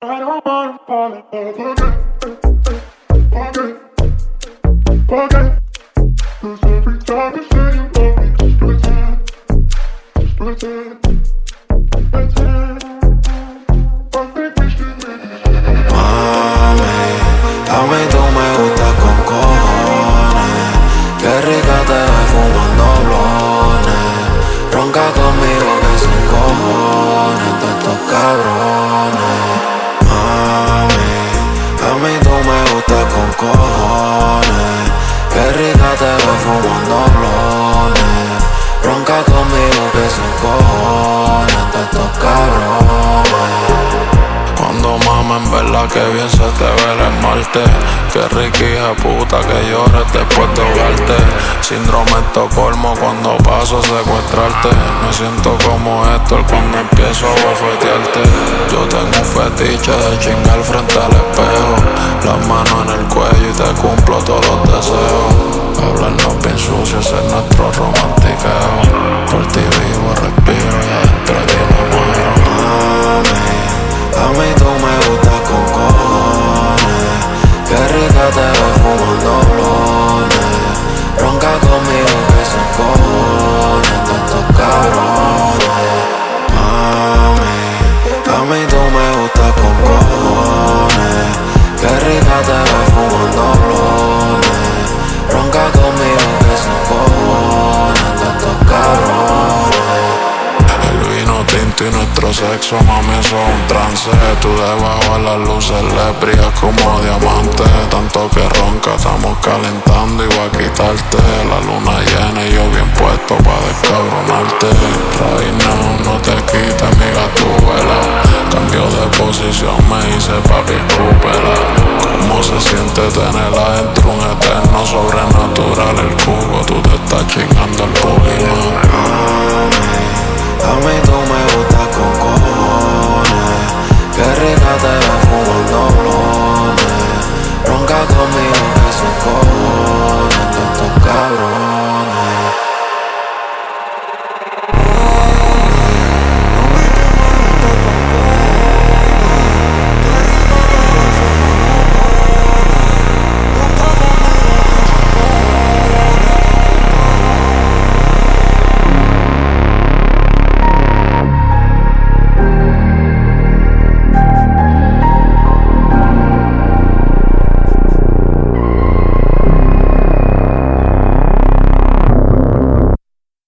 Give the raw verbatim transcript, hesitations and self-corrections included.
I don't wanna fall in love again, again, again. 'Cause every time you say you love me, just pretend, just pretend, pretend. I think we should make it. Mami, a mí tú me gustas con cojones. Qué rica te ves fumando blones. Ronca conmigo que sin cojones de estos cabrones. Mami, a mí tú me gustas con cojones. Qué rica te ves fumando blones. Ronca conmigo que sin cojones de estos cabrones. Cuando mama en verdad que bien se te ve el esmalte. Qué rica hija puta que llores después de ahogarte. Síndrome Estocolmo cuando paso a secuestrarte. Me siento como Héctor cuando empiezo a bofetearte. Yo tengo un fetiche de chingar frente al espejo. Las manos en el cuello y te cumplo todos los deseos. Hablarnos bien sucio, ser nuestro romantiqueo. Por ti vivo, respiro y adentro de ti me muero. Mami, a mí tú me gustas con cojones. Qué rica te ves fumando blones. Ronca conmigo que sin cojones de estos cabrones. Mami, a mí tú me gustas con cojones. Qué rica te ves fumando blones. Ronca conmigo que sin cojones de estos cabrones. El vino tinto y nuestro sexo, mami, eso es un trance. Tú debajo de las luces le brillas como diamante. Tanto que ronca, estamos calentando y voy a quitarte. La luna llena y yo bien puesto pa' descabronarte. Right now, no te quites mi gatúbela. Cambio de posición, me hice papi escúpela. Cómo se siente tener adentro un eterno sobrenatural. El cubo, tú te estás chingando el Pokémon. A mí tú me gustas con cojones.